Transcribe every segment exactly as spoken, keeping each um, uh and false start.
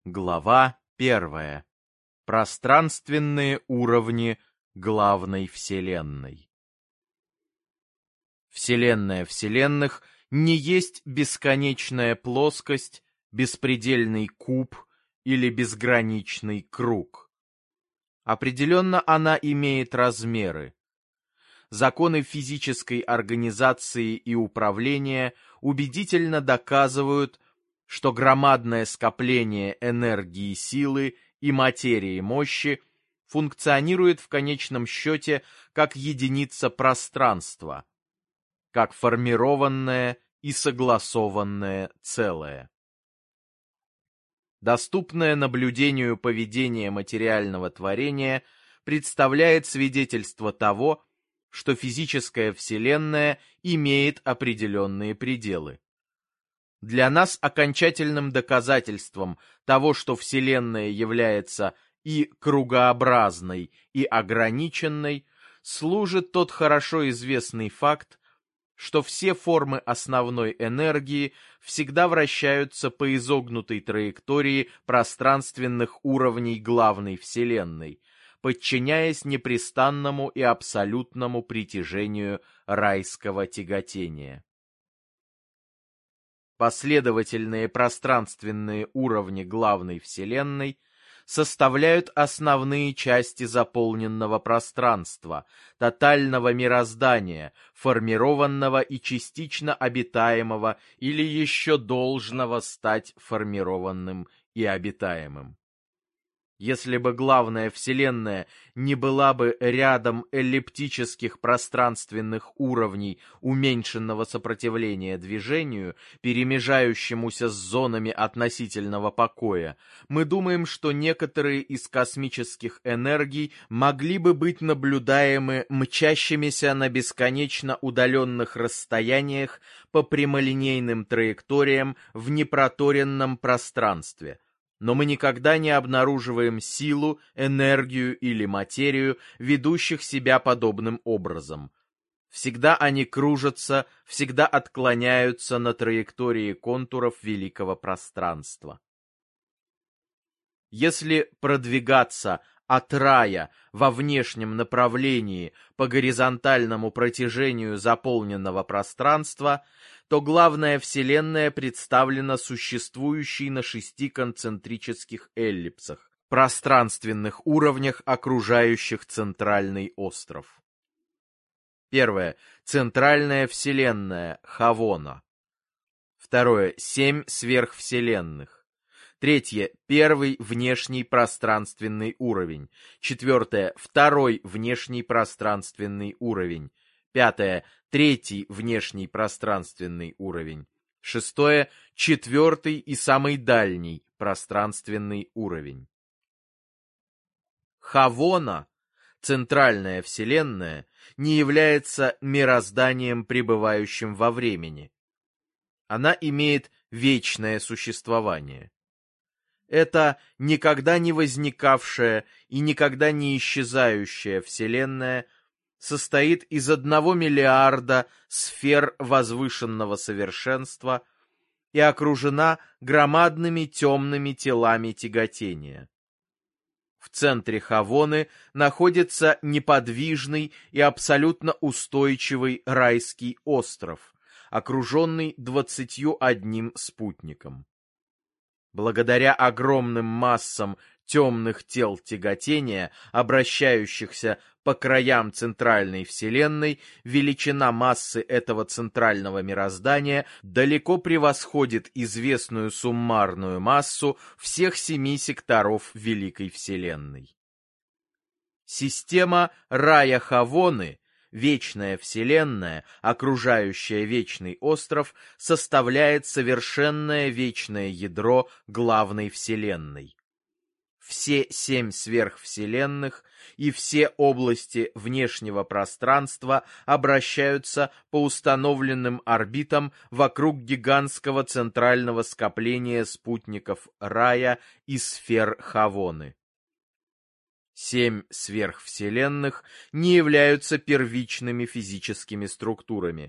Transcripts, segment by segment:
Глава первая. Пространственные уровни главной Вселенной. Вселенная вселенных не есть бесконечная плоскость, беспредельный куб или безграничный круг. Определенно она имеет размеры. Законы физической организации и управления убедительно доказывают, что громадное скопление энергии силы и материи мощи функционирует в конечном счете как единица пространства, как формированное и согласованное целое. Доступное наблюдению поведение материального творения представляет свидетельство того, что физическая Вселенная имеет определенные пределы. Для нас окончательным доказательством того, что Вселенная является и кругообразной, и ограниченной, служит тот хорошо известный факт, что все формы основной энергии всегда вращаются по изогнутой траектории пространственных уровней главной Вселенной, подчиняясь непрестанному и абсолютному притяжению райского тяготения. Последовательные пространственные уровни главной Вселенной составляют основные части заполненного пространства, тотального мироздания, формированного и частично обитаемого или еще должного стать формированным и обитаемым. Если бы главная Вселенная не была бы рядом эллиптических пространственных уровней уменьшенного сопротивления движению, перемежающемуся с зонами относительного покоя, мы думаем, что некоторые из космических энергий могли бы быть наблюдаемы мчащимися на бесконечно удаленных расстояниях по прямолинейным траекториям в непроторенном пространстве. Но мы никогда не обнаруживаем силу, энергию или материю, ведущих себя подобным образом. Всегда они кружатся, всегда отклоняются на траектории контуров великого пространства. Если продвигаться от рая во внешнем направлении по горизонтальному протяжению заполненного пространства, то главная Вселенная представлена существующей на шести концентрических эллипсах, пространственных уровнях, окружающих центральный остров. Первое. Центральная Вселенная, Хавона. Второе. Семь сверхвселенных. Третье. Первый внешний пространственный уровень. Четвертое. Второй внешний пространственный уровень. Пятое. Третий внешний пространственный уровень. Шестое. Четвертый и самый дальний пространственный уровень. Хавона, центральная Вселенная, не является мирозданием, пребывающим во времени. Она имеет вечное существование. Это никогда не возникавшая и никогда не исчезающая Вселенная состоит из одного миллиарда сфер возвышенного совершенства и окружена громадными темными телами тяготения. В центре Хавоны находится неподвижный и абсолютно устойчивый райский остров, окруженный двадцатью одним спутником. Благодаря огромным массам темных тел тяготения, обращающихся по краям центральной Вселенной, величина массы этого центрального мироздания далеко превосходит известную суммарную массу всех семи секторов Великой Вселенной. Система рая Хавоны, вечная Вселенная, окружающая вечный остров, составляет совершенное вечное ядро главной Вселенной. Все семь сверхвселенных и все области внешнего пространства обращаются по установленным орбитам вокруг гигантского центрального скопления спутников рая и сфер Хавоны. Семь сверхвселенных не являются первичными физическими структурами.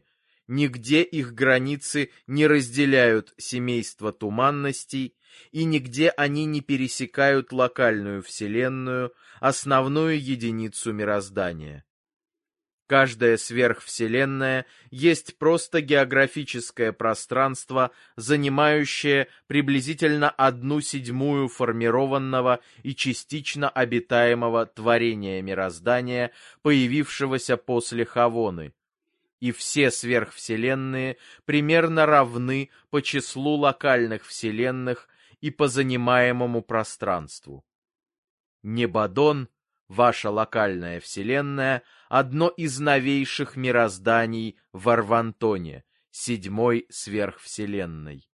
Нигде их границы не разделяют семейство туманностей, и нигде они не пересекают локальную Вселенную, основную единицу мироздания. Каждая сверхвселенная есть просто географическое пространство, занимающее приблизительно одну седьмую формированного и частично обитаемого творения мироздания, появившегося после Хавоны. И все сверхвселенные примерно равны по числу локальных вселенных и по занимаемому пространству. Небадон, ваша локальная вселенная, одно из новейших мирозданий в Арвантоне, седьмой сверхвселенной.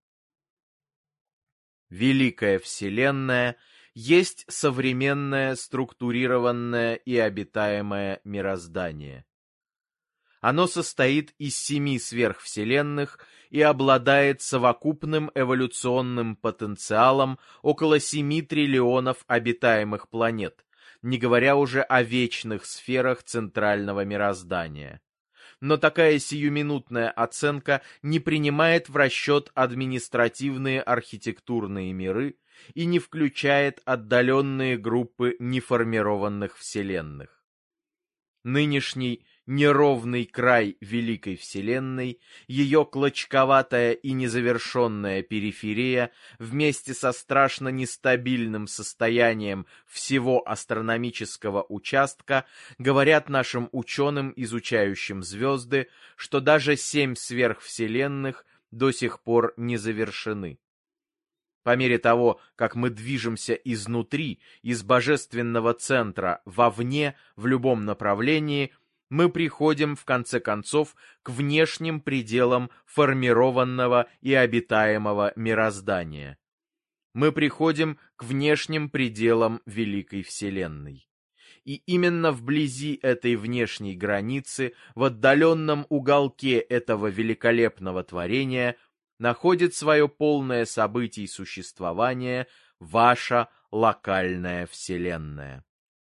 Великая вселенная есть современное структурированное и обитаемое мироздание. Оно состоит из семи сверхвселенных и обладает совокупным эволюционным потенциалом около семи триллионов обитаемых планет, не говоря уже о вечных сферах центрального мироздания. Но такая сиюминутная оценка не принимает в расчет административные архитектурные миры и не включает отдаленные группы неформированных вселенных. Нынешний неровный край Великой Вселенной, ее клочковатая и незавершенная периферия вместе со страшно нестабильным состоянием всего астрономического участка говорят нашим ученым, изучающим звезды, что даже семь сверхвселенных до сих пор не завершены. По мере того, как мы движемся изнутри, из божественного центра вовне, в любом направлении, мы приходим, в конце концов, к внешним пределам формированного и обитаемого мироздания. Мы приходим к внешним пределам Великой Вселенной. И именно вблизи этой внешней границы, в отдаленном уголке этого великолепного творения, находит свое полное событий существования ваша локальная Вселенная.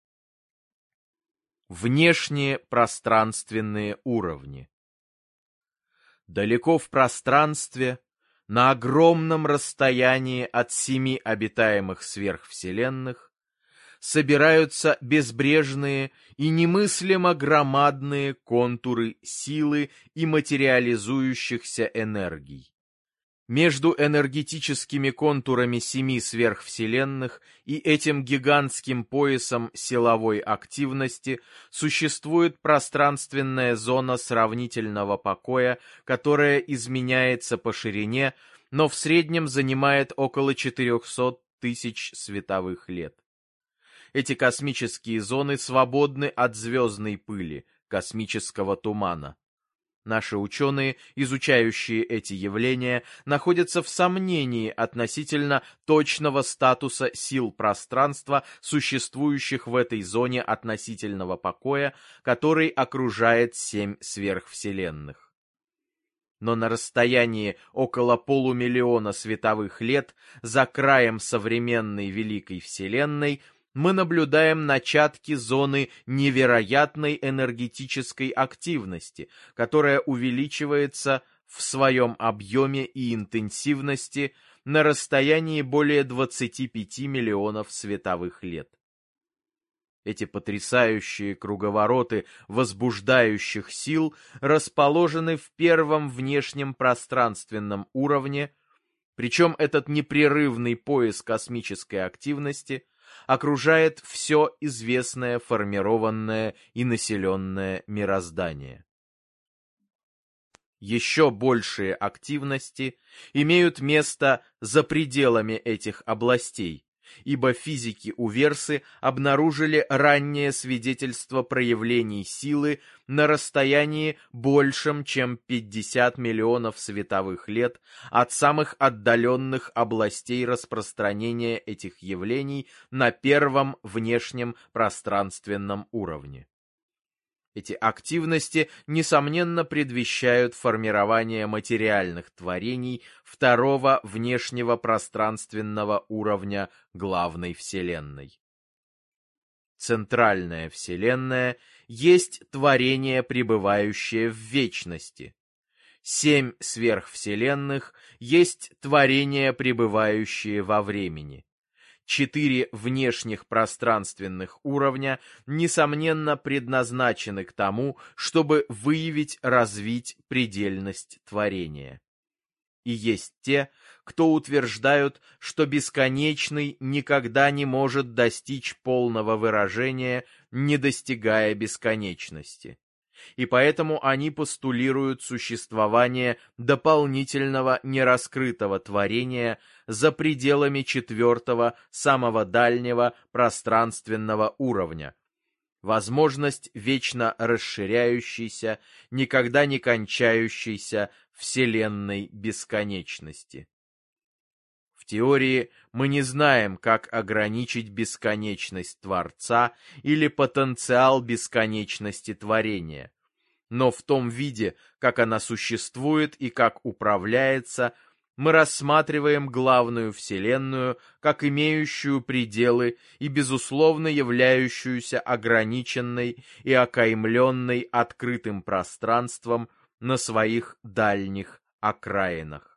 Внешние пространственные уровни. Далеко в пространстве, на огромном расстоянии от семи обитаемых сверхвселенных, собираются безбрежные и немыслимо громадные контуры силы и материализующихся энергий. Между энергетическими контурами семи сверхвселенных и этим гигантским поясом силовой активности существует пространственная зона сравнительного покоя, которая изменяется по ширине, но в среднем занимает около четырехсот тысяч световых лет. Эти космические зоны свободны от звездной пыли, космического тумана. Наши ученые, изучающие эти явления, находятся в сомнении относительно точного статуса сил пространства, существующих в этой зоне относительного покоя, который окружает семь сверхвселенных. Но на расстоянии около полумиллиона световых лет за краем современной Великой Вселенной мы наблюдаем начатки зоны невероятной энергетической активности, которая увеличивается в своем объеме и интенсивности на расстоянии более двадцати пяти миллионов световых лет. Эти потрясающие круговороты возбуждающих сил расположены в первом внешнем пространственном уровне, причем этот непрерывный пояс космической активности окружает все известное формированное и населенное мироздание. Еще большие активности имеют место за пределами этих областей, ибо физики Уверсы обнаружили раннее свидетельство проявлений силы на расстоянии большем, чем пятьдесят миллионов световых лет от самых отдаленных областей распространения этих явлений на первом внешнем пространственном уровне. Эти активности, несомненно, предвещают формирование материальных творений второго внешнего пространственного уровня главной Вселенной. Центральная Вселенная есть творение, пребывающее в вечности. Семь сверхвселенных есть творения, пребывающие во времени. Четыре внешних пространственных уровня, несомненно, предназначены к тому, чтобы выявить, развить предельность творения. И есть те, кто утверждают, что бесконечный никогда не может достичь полного выражения, не достигая бесконечности. И поэтому они постулируют существование дополнительного нераскрытого творения за пределами четвертого, самого дальнего пространственного уровня, возможность вечно расширяющейся, никогда не кончающейся вселенной бесконечности. В теории мы не знаем, как ограничить бесконечность Творца или потенциал бесконечности творения, но в том виде, как она существует и как управляется, мы рассматриваем главную Вселенную как имеющую пределы и, безусловно, являющуюся ограниченной и окаймленной открытым пространством на своих дальних окраинах.